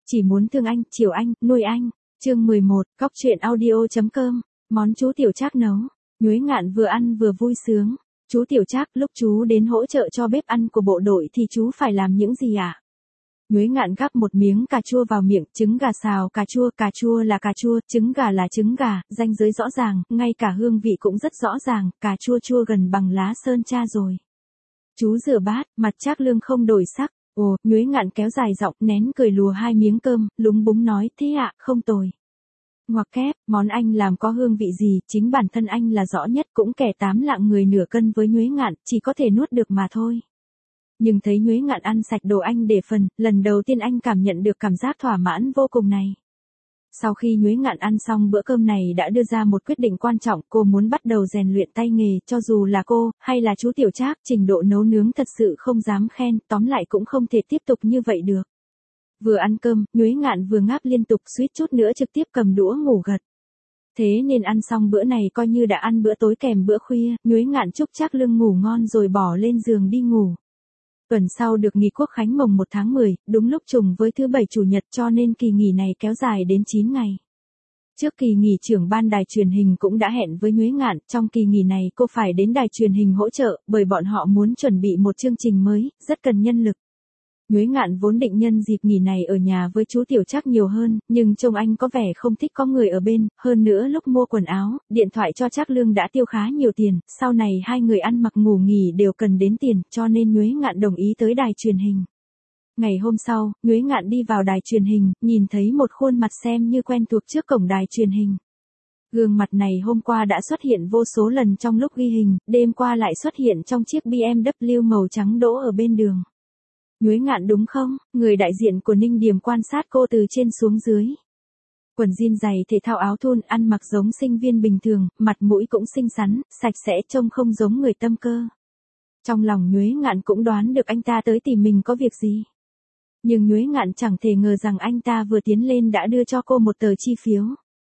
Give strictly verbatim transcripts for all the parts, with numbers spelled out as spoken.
chỉ muốn thương anh, chiều anh, nuôi anh. Chương mười một, Cóc truyện audio.com, món chú Tiểu Trác nấu. Nhuế Ngạn vừa ăn vừa vui sướng. Chú Tiểu Trác, lúc chú đến hỗ trợ cho bếp ăn của bộ đội thì chú phải làm những gì ạ? À? Nhuế Ngạn gắp một miếng cà chua vào miệng, trứng gà xào cà chua, cà chua là cà chua, trứng gà là trứng gà, ranh giới rõ ràng, ngay cả hương vị cũng rất rõ ràng, cà chua chua gần bằng lá sơn cha rồi. Chú rửa bát, mặt Trác Lương không đổi sắc. Ồ, Nhuế Ngạn kéo dài giọng, nén cười lùa hai miếng cơm, lúng búng nói, thế ạ, à, không tồi. Ngoặc kép, món anh làm có hương vị gì, chính bản thân anh là rõ nhất, cũng kẻ tám lạng người nửa cân với Nhuế Ngạn, chỉ có thể nuốt được mà thôi. Nhưng thấy Nhuế Ngạn ăn sạch đồ anh để phần, lần đầu tiên anh cảm nhận được cảm giác thỏa mãn vô cùng này. Sau khi Nhuế Ngạn ăn xong bữa cơm này đã đưa ra một quyết định quan trọng, cô muốn bắt đầu rèn luyện tay nghề, cho dù là cô, hay là chú Tiểu Trác, trình độ nấu nướng thật sự không dám khen, tóm lại cũng không thể tiếp tục như vậy được. Vừa ăn cơm, Nhuế Ngạn vừa ngáp liên tục, suýt chút nữa trực tiếp cầm đũa ngủ gật. Thế nên ăn xong bữa này coi như đã ăn bữa tối kèm bữa khuya, Nhuế Ngạn chúc Trác Lương ngủ ngon rồi bỏ lên giường đi ngủ. Tuần sau được nghỉ quốc khánh mồng một tháng mười, đúng lúc trùng với thứ bảy chủ nhật cho nên kỳ nghỉ này kéo dài đến chín ngày. Trước kỳ nghỉ trưởng ban đài truyền hình cũng đã hẹn với Nhuế Ngạn, trong kỳ nghỉ này cô phải đến đài truyền hình hỗ trợ, bởi bọn họ muốn chuẩn bị một chương trình mới, rất cần nhân lực. Nhuế Ngạn vốn định nhân dịp nghỉ này ở nhà với chú Tiểu Trác nhiều hơn, nhưng trông anh có vẻ không thích có người ở bên, hơn nữa lúc mua quần áo, điện thoại cho Trác Lương đã tiêu khá nhiều tiền, sau này hai người ăn mặc ngủ nghỉ đều cần đến tiền, cho nên Nhuế Ngạn đồng ý tới đài truyền hình. Ngày hôm sau, Nhuế Ngạn đi vào đài truyền hình, nhìn thấy một khuôn mặt xem như quen thuộc trước cổng đài truyền hình. Gương mặt này hôm qua đã xuất hiện vô số lần trong lúc ghi hình, đêm qua lại xuất hiện trong chiếc bê em vê màu trắng đỗ ở bên đường. Nhuế Ngạn đúng không? Người đại diện của Ninh Điềm quan sát cô từ trên xuống dưới. Quần jean dày thể thao áo thun, ăn mặc giống sinh viên bình thường, mặt mũi cũng xinh xắn, sạch sẽ, trông không giống người tâm cơ. Trong lòng Nhuế Ngạn cũng đoán được anh ta tới tìm mình có việc gì. Nhưng Nhuế Ngạn chẳng thể ngờ rằng anh ta vừa tiến lên đã đưa cho cô một tờ chi phiếu.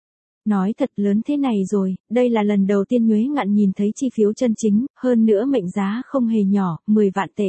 Nói thật lớn thế này rồi, đây là lần đầu tiên Nhuế Ngạn nhìn thấy chi phiếu chân chính, hơn nữa mệnh giá không hề nhỏ, mười vạn tệ.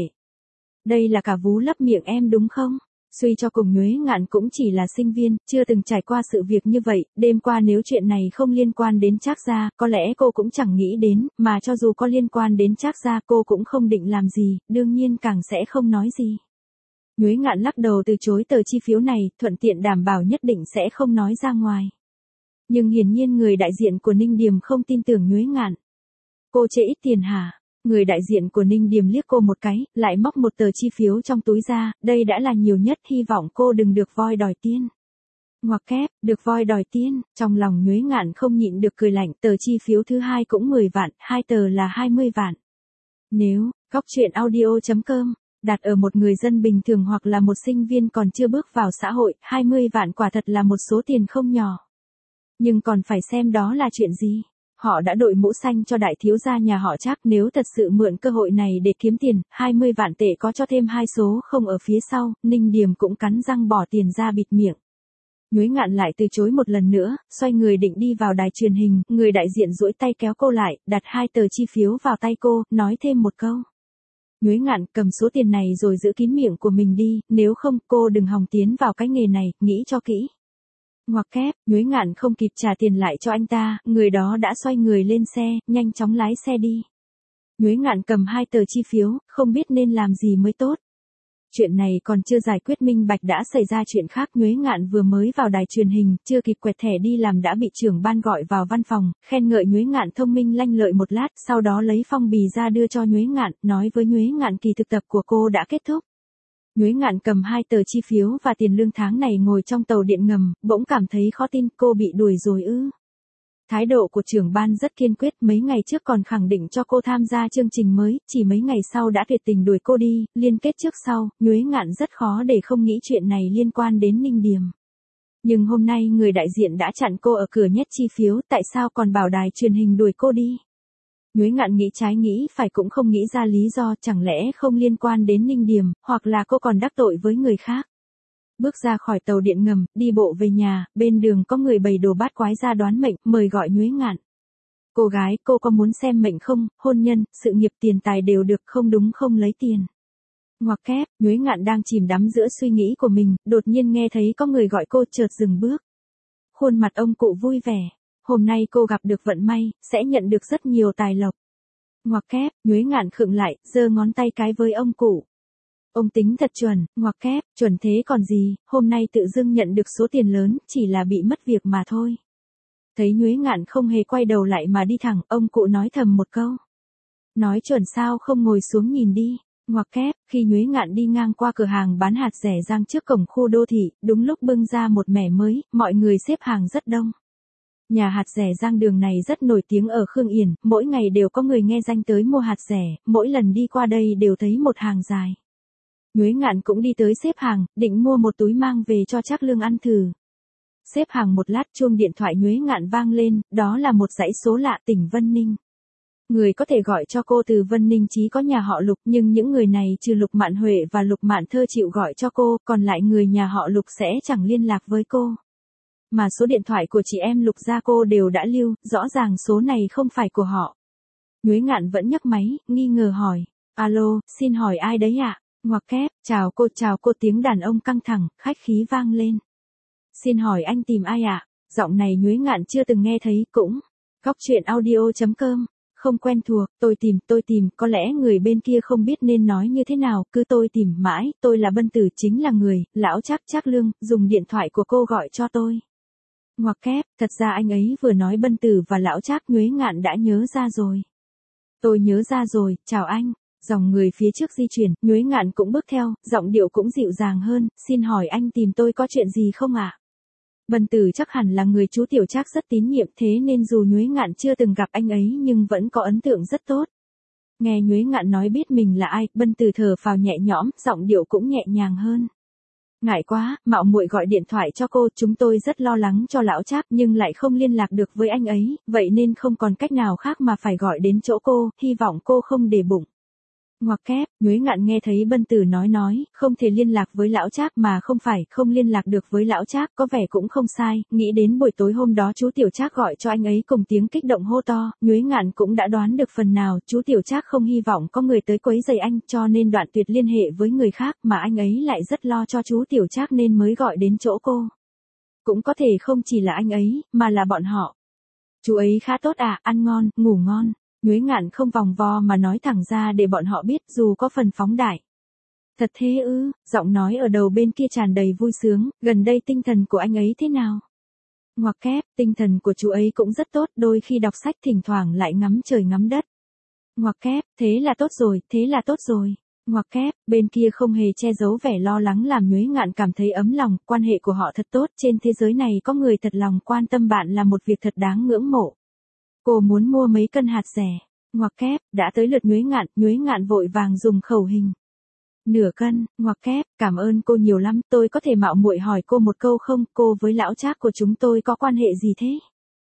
Đây là cả vú lấp miệng em đúng không? Suy cho cùng Nhuế Ngạn cũng chỉ là sinh viên, chưa từng trải qua sự việc như vậy, đêm qua nếu chuyện này không liên quan đến Trác gia, có lẽ cô cũng chẳng nghĩ đến, mà cho dù có liên quan đến Trác gia cô cũng không định làm gì, đương nhiên càng sẽ không nói gì. Nhuế Ngạn lắc đầu từ chối tờ chi phiếu này, thuận tiện đảm bảo nhất định sẽ không nói ra ngoài. Nhưng hiển nhiên người đại diện của Ninh Điềm không tin tưởng Nhuế Ngạn. Cô chê ít tiền hả? Người đại diện của Ninh Điềm liếc cô một cái, lại móc một tờ chi phiếu trong túi ra, đây đã là nhiều nhất, hy vọng cô đừng được voi đòi tiên. Ngoặc kép, được voi đòi tiên, trong lòng Nhuế Ngạn không nhịn được cười lạnh, tờ chi phiếu thứ hai cũng mười vạn, hai tờ là hai mươi vạn. Nếu, Cóc truyện audio.com, đặt ở một người dân bình thường hoặc là một sinh viên còn chưa bước vào xã hội, hai mươi vạn quả thật là một số tiền không nhỏ. Nhưng còn phải xem đó là chuyện gì. Họ đã đội mũ xanh cho đại thiếu gia nhà họ Trác, nếu thật sự mượn cơ hội này để kiếm tiền, hai mươi vạn tệ có cho thêm hai số không ở phía sau, Ninh Điềm cũng cắn răng bỏ tiền ra bịt miệng. Nhuế Ngạn lại từ chối một lần nữa, xoay người định đi vào đài truyền hình, người đại diện duỗi tay kéo cô lại, đặt hai tờ chi phiếu vào tay cô, nói thêm một câu. Nhuế Ngạn, cầm số tiền này rồi giữ kín miệng của mình đi, nếu không cô đừng hòng tiến vào cái nghề này, nghĩ cho kỹ. Ngoặc kép, Nhuế Ngạn không kịp trả tiền lại cho anh ta, người đó đã xoay người lên xe, nhanh chóng lái xe đi. Nhuế Ngạn cầm hai tờ chi phiếu, không biết nên làm gì mới tốt. Chuyện này còn chưa giải quyết minh bạch đã xảy ra chuyện khác. Nhuế Ngạn vừa mới vào đài truyền hình, chưa kịp quẹt thẻ đi làm đã bị trưởng ban gọi vào văn phòng, khen ngợi Nhuế Ngạn thông minh lanh lợi một lát, sau đó lấy phong bì ra đưa cho Nhuế Ngạn, nói với Nhuế Ngạn kỳ thực tập của cô đã kết thúc. Nhuế Ngạn cầm hai tờ chi phiếu và tiền lương tháng này ngồi trong tàu điện ngầm, bỗng cảm thấy khó tin, cô bị đuổi rồi ư. Thái độ của trưởng ban rất kiên quyết, mấy ngày trước còn khẳng định cho cô tham gia chương trình mới, chỉ mấy ngày sau đã tuyệt tình đuổi cô đi, liên kết trước sau, Nhuế Ngạn rất khó để không nghĩ chuyện này liên quan đến Ninh Điềm. Nhưng hôm nay người đại diện đã chặn cô ở cửa nhét chi phiếu, tại sao còn bảo đài truyền hình đuổi cô đi? Nhuế Ngạn nghĩ trái nghĩ phải cũng không nghĩ ra lý do, chẳng lẽ không liên quan đến Ninh Điềm, hoặc là cô còn đắc tội với người khác. Bước ra khỏi tàu điện ngầm, đi bộ về nhà, bên đường có người bày đồ bát quái ra đoán mệnh, mời gọi Nhuế Ngạn. Cô gái, cô có muốn xem mệnh không, hôn nhân, sự nghiệp tiền tài đều được, không đúng không lấy tiền. Ngoặc kép, Nhuế Ngạn đang chìm đắm giữa suy nghĩ của mình, đột nhiên nghe thấy có người gọi cô, chợt dừng bước. Khuôn mặt ông cụ vui vẻ. Hôm nay cô gặp được vận may, sẽ nhận được rất nhiều tài lộc. Ngoặc kép, Nhuế Ngạn khựng lại, giơ ngón tay cái với ông cụ. Ông tính thật chuẩn, ngoặc kép, chuẩn thế còn gì, hôm nay tự dưng nhận được số tiền lớn, chỉ là bị mất việc mà thôi. Thấy Nhuế Ngạn không hề quay đầu lại mà đi thẳng, ông cụ nói thầm một câu. Nói chuẩn sao không ngồi xuống nhìn đi. Ngoặc kép, khi Nhuế Ngạn đi ngang qua cửa hàng bán hạt rẻ rang trước cổng khu đô thị, đúng lúc bưng ra một mẻ mới, mọi người xếp hàng rất đông. Nhà hạt rẻ rang đường này rất nổi tiếng ở Khương Yển, mỗi ngày đều có người nghe danh tới mua hạt rẻ, mỗi lần đi qua đây đều thấy một hàng dài. Nhuế Ngạn cũng đi tới xếp hàng, định mua một túi mang về cho Trác Lương ăn thử. Xếp hàng một lát, chuông điện thoại Nhuế Ngạn vang lên, đó là một dãy số lạ, tỉnh Vân Ninh. Người có thể gọi cho cô từ Vân Ninh chí có nhà họ Lục, nhưng những người này trừ Lục Mạn Huệ và Lục Mạn Thơ chịu gọi cho cô, còn lại người nhà họ Lục sẽ chẳng liên lạc với cô. Mà số điện thoại của chị em Lục gia cô đều đã lưu, rõ ràng số này không phải của họ. Nhuế Ngạn vẫn nhấc máy, nghi ngờ hỏi. Alo, xin hỏi ai đấy ạ? Ngoặc kép, chào cô, chào cô, tiếng đàn ông căng thẳng, khách khí vang lên. Xin hỏi anh tìm ai ạ? Giọng này Nhuế Ngạn chưa từng nghe thấy, cũng. Góc truyện audio chấm com. Không quen thuộc, tôi tìm, tôi tìm, có lẽ người bên kia không biết nên nói như thế nào, cứ tôi tìm mãi, tôi là Bân Tử, chính là người, lão Trác Trác Lương, dùng điện thoại của cô gọi cho tôi. Ngoặc kép, thật ra anh ấy vừa nói Bân Tử và lão Trác, Nhuế Ngạn đã nhớ ra rồi. Tôi nhớ ra rồi, chào anh. Dòng người phía trước di chuyển, Nhuế Ngạn cũng bước theo, giọng điệu cũng dịu dàng hơn, xin hỏi anh tìm tôi có chuyện gì không ạ? Bân Tử chắc hẳn là người chú Tiểu Trác rất tín nhiệm, thế nên dù Nhuế Ngạn chưa từng gặp anh ấy nhưng vẫn có ấn tượng rất tốt. Nghe Nhuế Ngạn nói biết mình là ai, Bân Tử thở phào nhẹ nhõm, giọng điệu cũng nhẹ nhàng hơn. Ngại quá, mạo muội gọi điện thoại cho cô, chúng tôi rất lo lắng cho lão Trác nhưng lại không liên lạc được với anh ấy, vậy nên không còn cách nào khác mà phải gọi đến chỗ cô, hy vọng cô không để bụng. Ngoặc kép, Nhuế Ngạn nghe thấy Bân Tử nói nói, không thể liên lạc với lão Trác mà không phải, không liên lạc được với lão Trác, có vẻ cũng không sai, nghĩ đến buổi tối hôm đó chú Tiểu Trác gọi cho anh ấy cùng tiếng kích động hô to, Nhuế Ngạn cũng đã đoán được phần nào, chú Tiểu Trác không hy vọng có người tới quấy rầy anh, cho nên đoạn tuyệt liên hệ với người khác, mà anh ấy lại rất lo cho chú Tiểu Trác nên mới gọi đến chỗ cô. Cũng có thể không chỉ là anh ấy, mà là bọn họ. Chú ấy khá tốt à, ăn ngon, ngủ ngon. Nhuế Ngạn không vòng vo mà nói thẳng ra để bọn họ biết, dù có phần phóng đại. Thật thế ư? Giọng nói ở đầu bên kia tràn đầy vui sướng, gần đây tinh thần của anh ấy thế nào? Ngoặc kép, tinh thần của chú ấy cũng rất tốt, đôi khi đọc sách thỉnh thoảng lại ngắm trời ngắm đất. Ngoặc kép, thế là tốt rồi, thế là tốt rồi. Ngoặc kép, bên kia không hề che giấu vẻ lo lắng làm Nhuế Ngạn cảm thấy ấm lòng, quan hệ của họ thật tốt, trên thế giới này có người thật lòng quan tâm bạn là một việc thật đáng ngưỡng mộ. Cô muốn mua mấy cân hạt rẻ. Ngoặc kép, đã tới lượt Nhuế Ngạn, Nhuế Ngạn vội vàng dùng khẩu hình. Nửa cân, ngoặc kép, cảm ơn cô nhiều lắm, tôi có thể mạo muội hỏi cô một câu không, cô với lão Trác của chúng tôi có quan hệ gì thế?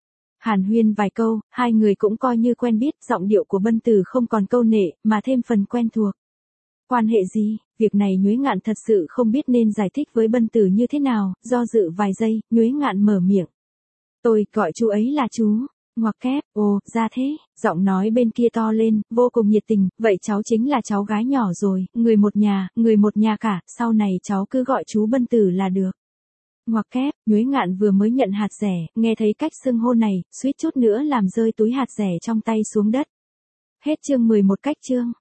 Hàn huyên vài câu, hai người cũng coi như quen biết, giọng điệu của Bân Tử không còn câu nệ, mà thêm phần quen thuộc. Quan hệ gì? Việc này Nhuế Ngạn thật sự không biết nên giải thích với Bân Tử như thế nào, do dự vài giây, Nhuế Ngạn mở miệng. Tôi gọi chú ấy là chú. Ngoặc kép, ồ, ra thế, giọng nói bên kia to lên, vô cùng nhiệt tình, vậy cháu chính là cháu gái nhỏ rồi, người một nhà, người một nhà cả, sau này cháu cứ gọi chú Bân Tử là được. Ngoặc kép, Nhuế Ngạn vừa mới nhận hạt rẻ, nghe thấy cách xưng hô này, suýt chút nữa làm rơi túi hạt rẻ trong tay xuống đất. Hết chương mười một cách chương.